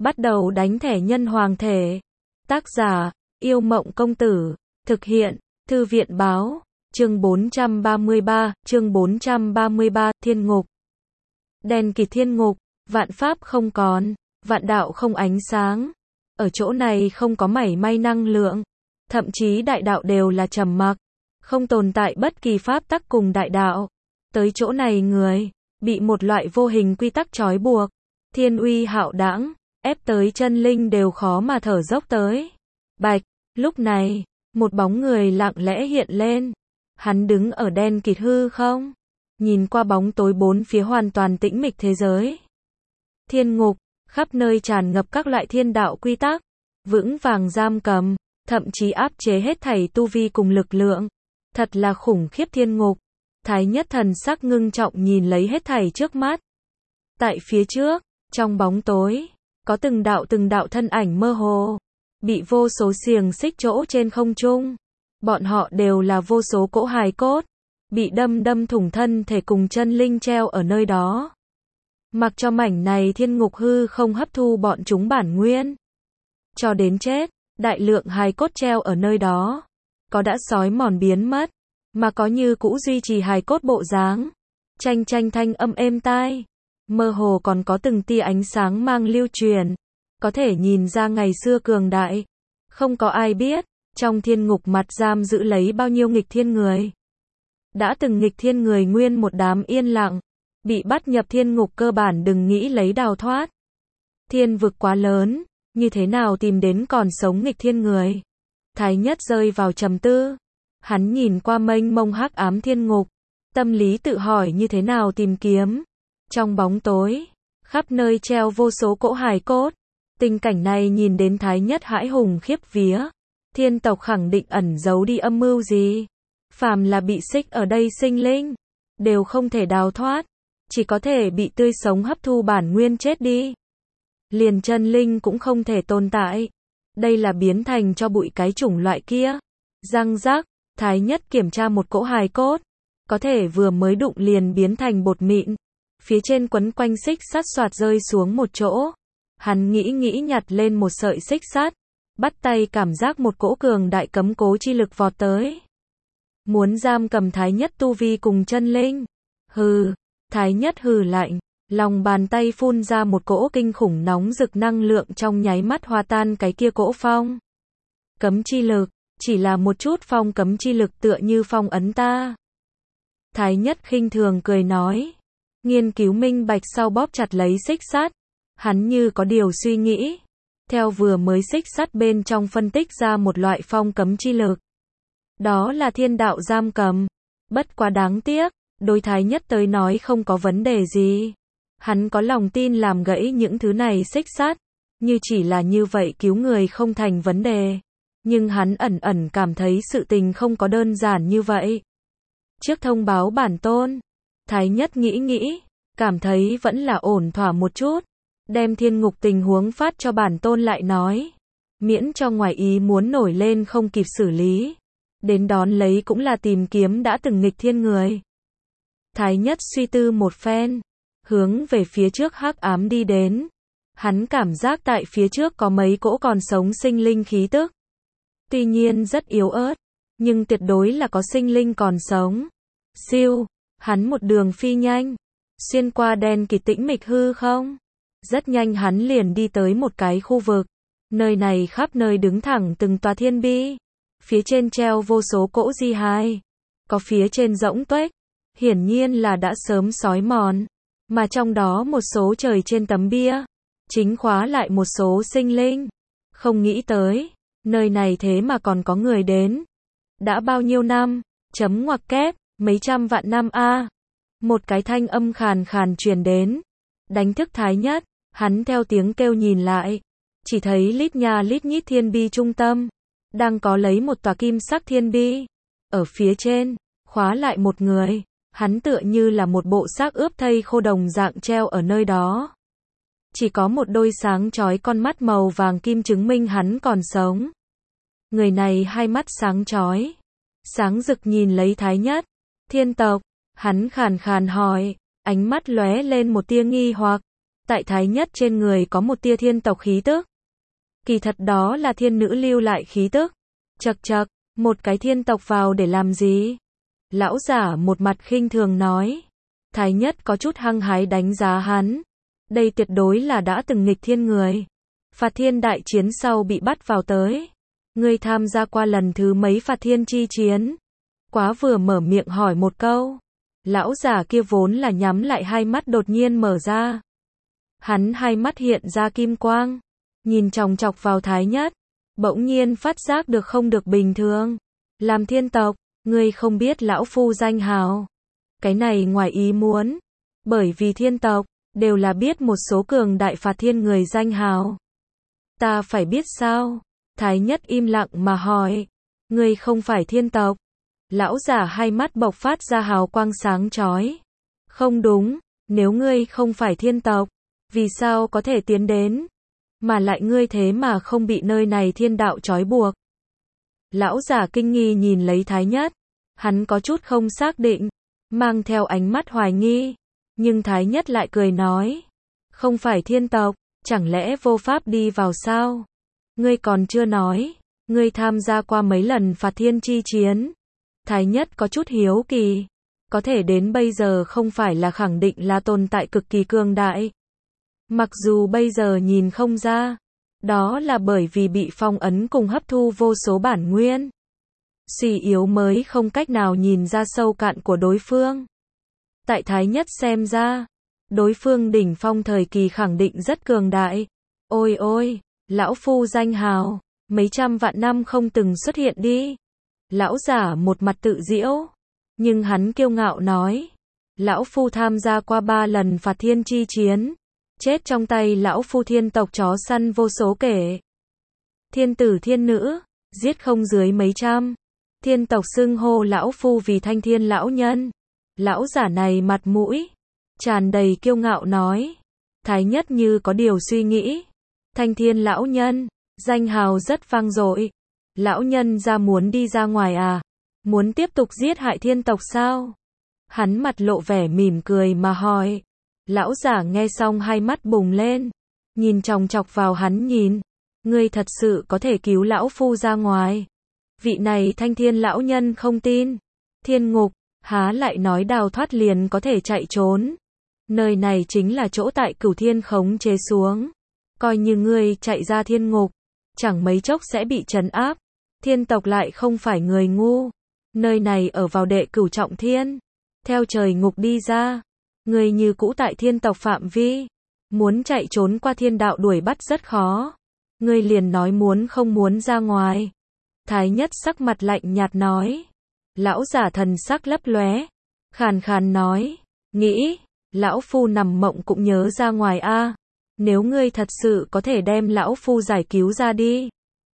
Bắt đầu đánh thẻ nhân hoàng thể. Tác giả, Yêu Mộng Công Tử. Thực hiện, Thư viện Báo. Chương 433, chương 433, Thiên Ngục. Đen kịt thiên ngục, vạn pháp không còn, vạn đạo không ánh sáng. Ở chỗ này không có mảy may năng lượng, thậm chí đại đạo đều là trầm mặc, không tồn tại bất kỳ pháp tắc cùng đại đạo. Tới chỗ này người, bị một loại vô hình quy tắc trói buộc, thiên uy hạo đãng, ép tới chân linh đều khó mà thở dốc tới. Bạch, lúc này, một bóng người lặng lẽ hiện lên. Hắn đứng ở đen kịt hư không, nhìn qua bóng tối bốn phía hoàn toàn tĩnh mịch thế giới. Thiên ngục, khắp nơi tràn ngập các loại thiên đạo quy tắc, vững vàng giam cầm, thậm chí áp chế hết thảy tu vi cùng lực lượng. Thật là khủng khiếp thiên ngục. Thái Nhất thần sắc ngưng trọng nhìn lấy hết thảy trước mắt. Tại phía trước, trong bóng tối, có từng đạo thân ảnh mơ hồ, bị vô số xiềng xích chỗ trên không trung. Bọn họ đều là vô số cỗ hài cốt, bị đâm thủng thân thể cùng chân linh treo ở nơi đó. Mặc cho mảnh này thiên ngục hư không hấp thu bọn chúng bản nguyên. Cho đến chết, đại lượng hài cốt treo ở nơi đó. Có đã sói mòn biến mất, mà có như cũ duy trì hài cốt bộ dáng. Chanh thanh âm êm tai. Mơ hồ còn có từng tia ánh sáng mang lưu truyền. Có thể nhìn ra ngày xưa cường đại. Không có ai biết, trong thiên ngục mặt giam giữ lấy bao nhiêu nghịch thiên người. Đã từng nghịch thiên người nguyên một đám yên lặng. Bị bắt nhập thiên ngục cơ bản đừng nghĩ lấy đào thoát. Thiên vực quá lớn, như thế nào tìm đến còn sống nghịch thiên người. Thái Nhất rơi vào trầm tư. Hắn nhìn qua mênh mông hắc ám thiên ngục, tâm lý tự hỏi như thế nào tìm kiếm. Trong bóng tối, khắp nơi treo vô số cỗ hài cốt. Tình cảnh này nhìn đến Thái Nhất hãi hùng khiếp vía. Thiên tộc khẳng định ẩn giấu đi âm mưu gì. Phàm là bị xích ở đây sinh linh, đều không thể đào thoát, chỉ có thể bị tươi sống hấp thu bản nguyên chết đi. Liền chân linh cũng không thể tồn tại. Đây là biến thành cho bụi cái chủng loại kia. Răng rác, Thái Nhất kiểm tra một cỗ hài cốt, có thể vừa mới đụng liền biến thành bột mịn. Phía trên quấn quanh xích sắt xoạt rơi xuống một chỗ. Hắn nghĩ nhặt lên một sợi xích sắt, bắt tay cảm giác một cỗ cường đại cấm cố chi lực vọt tới. Muốn giam cầm Thái Nhất tu vi cùng chân linh. Hừ, Thái Nhất hừ lạnh, lòng bàn tay phun ra một cỗ kinh khủng nóng rực năng lượng trong nháy mắt hòa tan cái kia cỗ phong cấm chi lực, chỉ là một chút phong cấm chi lực tựa như phong ấn ta. Thái Nhất khinh thường cười nói, nghiên cứu minh bạch sau bóp chặt lấy xích sắt, hắn như có điều suy nghĩ, theo vừa mới xích sắt bên trong phân tích ra một loại phong cấm chi lực. Đó là thiên đạo giam cầm, bất quá đáng tiếc, đối Thái Nhất tới nói không có vấn đề gì. Hắn có lòng tin làm gãy những thứ này xích sắt, như chỉ là như vậy cứu người không thành vấn đề. Nhưng hắn ẩn cảm thấy sự tình không có đơn giản như vậy. Trước thông báo bản tôn, Thái Nhất nghĩ, cảm thấy vẫn là ổn thỏa một chút. Đem thiên ngục tình huống phát cho bản tôn lại nói. Miễn cho ngoài ý muốn nổi lên không kịp xử lý. Đến đón lấy cũng là tìm kiếm đã từng nghịch thiên người. Thái Nhất suy tư một phen, hướng về phía trước hắc ám đi đến. Hắn cảm giác tại phía trước có mấy cỗ còn sống sinh linh khí tức. Tuy nhiên rất yếu ớt, nhưng tuyệt đối là có sinh linh còn sống. Siêu, hắn một đường phi nhanh, xuyên qua đen kịt tĩnh mịch hư không. Rất nhanh hắn liền đi tới một cái khu vực. Nơi này khắp nơi đứng thẳng từng tòa thiên bi. Phía trên treo vô số cỗ di hài. Có phía trên rỗng tuếch, hiển nhiên là đã sớm xói mòn. Mà trong đó một số trời trên tấm bia, chính khóa lại một số sinh linh. Không nghĩ tới, nơi này thế mà còn có người đến. Đã bao nhiêu năm, chấm ngoặc kép, mấy trăm vạn năm a. Một cái thanh âm khàn truyền đến. Đánh thức Thái Nhất, hắn theo tiếng kêu nhìn lại. Chỉ thấy lít nha lít nhít thiên bi trung tâm. Đang có lấy một tòa kim sắc thiên bi. Ở phía trên, khóa lại một người. Hắn tựa như là một bộ xác ướp thây khô đồng dạng treo ở nơi đó. Chỉ có một đôi sáng chói con mắt màu vàng kim chứng minh hắn còn sống. Người này hai mắt sáng chói, sáng rực nhìn lấy Thái Nhất. Thiên tộc, hắn khàn hỏi, ánh mắt lóe lên một tia nghi hoặc. Tại Thái Nhất trên người có một tia thiên tộc khí tức. Kỳ thật đó là thiên nữ lưu lại khí tức. Chậc chậc, một cái thiên tộc vào để làm gì? Lão giả một mặt khinh thường nói. Thái Nhất có chút hăng hái đánh giá hắn. Đây tuyệt đối là đã từng nghịch thiên người. Phạt thiên đại chiến sau bị bắt vào tới. Ngươi tham gia qua lần thứ mấy phạt thiên chi chiến? Quá vừa mở miệng hỏi một câu. Lão giả kia vốn là nhắm lại hai mắt đột nhiên mở ra. Hắn hai mắt hiện ra kim quang. Nhìn chòng chọc vào Thái Nhất. Bỗng nhiên phát giác được không được bình thường. Làm thiên tộc, ngươi không biết lão phu danh hào. Cái này ngoài ý muốn. Bởi vì thiên tộc, đều là biết một số cường đại phạt thiên người danh hào. Ta phải biết sao? Thái Nhất im lặng mà hỏi. Ngươi không phải thiên tộc. Lão giả hai mắt bộc phát ra hào quang sáng chói. Không đúng, nếu ngươi không phải thiên tộc, vì sao có thể tiến đến? Mà lại ngươi thế mà không bị nơi này thiên đạo trói buộc. Lão giả kinh nghi nhìn lấy Thái Nhất. Hắn có chút không xác định, mang theo ánh mắt hoài nghi. Nhưng Thái Nhất lại cười nói. Không phải thiên tộc, chẳng lẽ vô pháp đi vào sao? Ngươi còn chưa nói, ngươi tham gia qua mấy lần phạt thiên chi chiến. Thái Nhất có chút hiếu kỳ. Có thể đến bây giờ không phải là khẳng định là tồn tại cực kỳ cường đại. Mặc dù bây giờ nhìn không ra, đó là bởi vì bị phong ấn cùng hấp thu vô số bản nguyên. Suy yếu mới không cách nào nhìn ra sâu cạn của đối phương. Tại Thái Nhất xem ra, đối phương đỉnh phong thời kỳ khẳng định rất cường đại. Ôi ôi, lão phu danh hào, mấy trăm vạn năm không từng xuất hiện đi. Lão giả một mặt tự giễu, nhưng hắn kiêu ngạo nói. Lão phu tham gia qua 3 lần phạt thiên chi chiến. Chết trong tay lão phu thiên tộc chó săn vô số kể. Thiên tử thiên nữ, giết không dưới mấy trăm. Thiên tộc xưng hô lão phu vì thanh thiên lão nhân. Lão giả này mặt mũi tràn đầy kiêu ngạo nói. Thái Nhất như có điều suy nghĩ. Thanh thiên lão nhân, danh hào rất vang dội. Lão nhân ra muốn đi ra ngoài à? Muốn tiếp tục giết hại thiên tộc sao? Hắn mặt lộ vẻ mỉm cười mà hỏi. Lão giả nghe xong hai mắt bùng lên. Nhìn chòng chọc vào hắn nhìn. Ngươi thật sự có thể cứu lão phu ra ngoài? Vị này thanh thiên lão nhân không tin. Thiên ngục, há lại nói đào thoát liền có thể chạy trốn. Nơi này chính là chỗ tại Cửu Thiên khống chế xuống. Coi như ngươi chạy ra thiên ngục, chẳng mấy chốc sẽ bị trấn áp. Thiên tộc lại không phải người ngu. Nơi này ở vào đệ cửu trọng thiên. Theo trời ngục đi ra, ngươi như cũ tại thiên tộc phạm vi. Muốn chạy trốn qua thiên đạo đuổi bắt rất khó. Ngươi liền nói muốn không muốn ra ngoài. Thái Nhất sắc mặt lạnh nhạt nói. Lão giả thần sắc lấp lóe, khàn khàn nói. Nghĩ, lão phu nằm mộng cũng nhớ ra ngoài a. Nếu ngươi thật sự có thể đem lão phu giải cứu ra đi.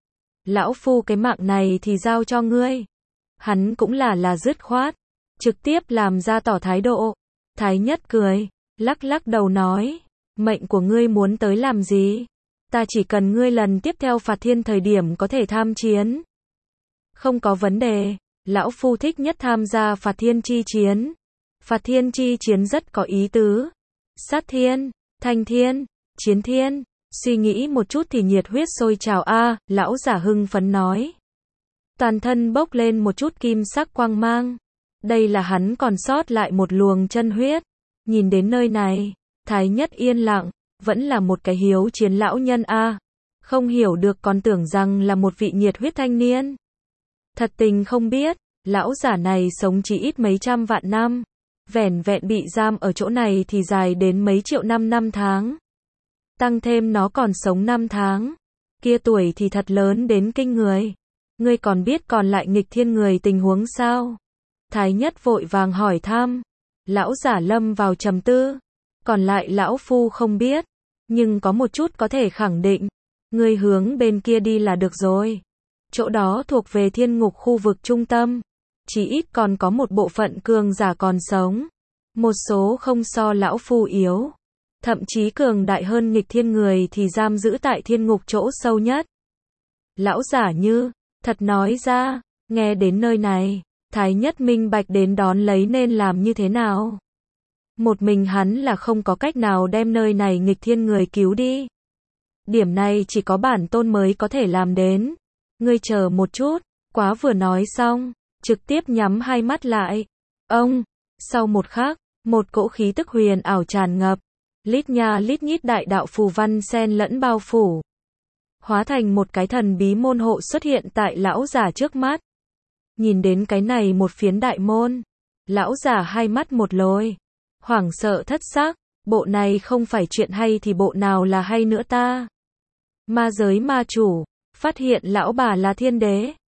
Lão phu cái mạng này thì giao cho ngươi. Hắn cũng là dứt khoát, trực tiếp làm ra tỏ thái độ. Thái Nhất cười, lắc lắc đầu nói. Mệnh của ngươi muốn tới làm gì? Ta chỉ cần ngươi lần tiếp theo phạt thiên thời điểm có thể tham chiến. Không có vấn đề, lão phu thích nhất tham gia phạt thiên chi chiến. Phạt thiên chi chiến rất có ý tứ. Sát thiên, thanh thiên, chiến thiên. Suy nghĩ một chút thì nhiệt huyết sôi trào a. Lão giả hưng phấn nói. Toàn thân bốc lên một chút kim sắc quang mang. Đây là hắn còn sót lại một luồng chân huyết. Nhìn đến nơi này, Thái Nhất yên lặng, vẫn là một cái hiếu chiến lão nhân a. Không hiểu được còn tưởng rằng là một vị nhiệt huyết thanh niên. Thật tình không biết, lão giả này sống chỉ ít mấy trăm vạn năm. Vẻn vẹn bị giam ở chỗ này thì dài đến mấy triệu năm tháng. Tăng thêm nó còn sống 5 tháng. Kia tuổi thì thật lớn đến kinh người. Ngươi còn biết còn lại nghịch thiên người tình huống sao? Thái Nhất vội vàng hỏi thăm. Lão giả lâm vào trầm tư. Còn lại lão phu không biết. Nhưng có một chút có thể khẳng định. Ngươi hướng bên kia đi là được rồi. Chỗ đó thuộc về thiên ngục khu vực trung tâm. Chỉ ít còn có một bộ phận cường giả còn sống. Một số không so lão phu yếu. Thậm chí cường đại hơn nghịch thiên người thì giam giữ tại thiên ngục chỗ sâu nhất. Lão giả như, thật nói ra, nghe đến nơi này, Thái Nhất minh bạch đến đón lấy nên làm như thế nào. Một mình hắn là không có cách nào đem nơi này nghịch thiên người cứu đi. Điểm này chỉ có bản tôn mới có thể làm đến. Ngươi chờ một chút, quá vừa nói xong, trực tiếp nhắm hai mắt lại. Ông, sau một khắc, một cỗ khí tức huyền ảo tràn ngập, lít nha lít nhít đại đạo phù văn xen lẫn bao phủ, hóa thành một cái thần bí môn hộ xuất hiện tại lão giả trước mắt. Nhìn đến cái này một phiến đại môn, lão giả hai mắt một lồi, hoảng sợ thất sắc, bộ này không phải chuyện hay thì bộ nào là hay nữa ta? Ma giới ma chủ, phát hiện lão bà là thiên đế.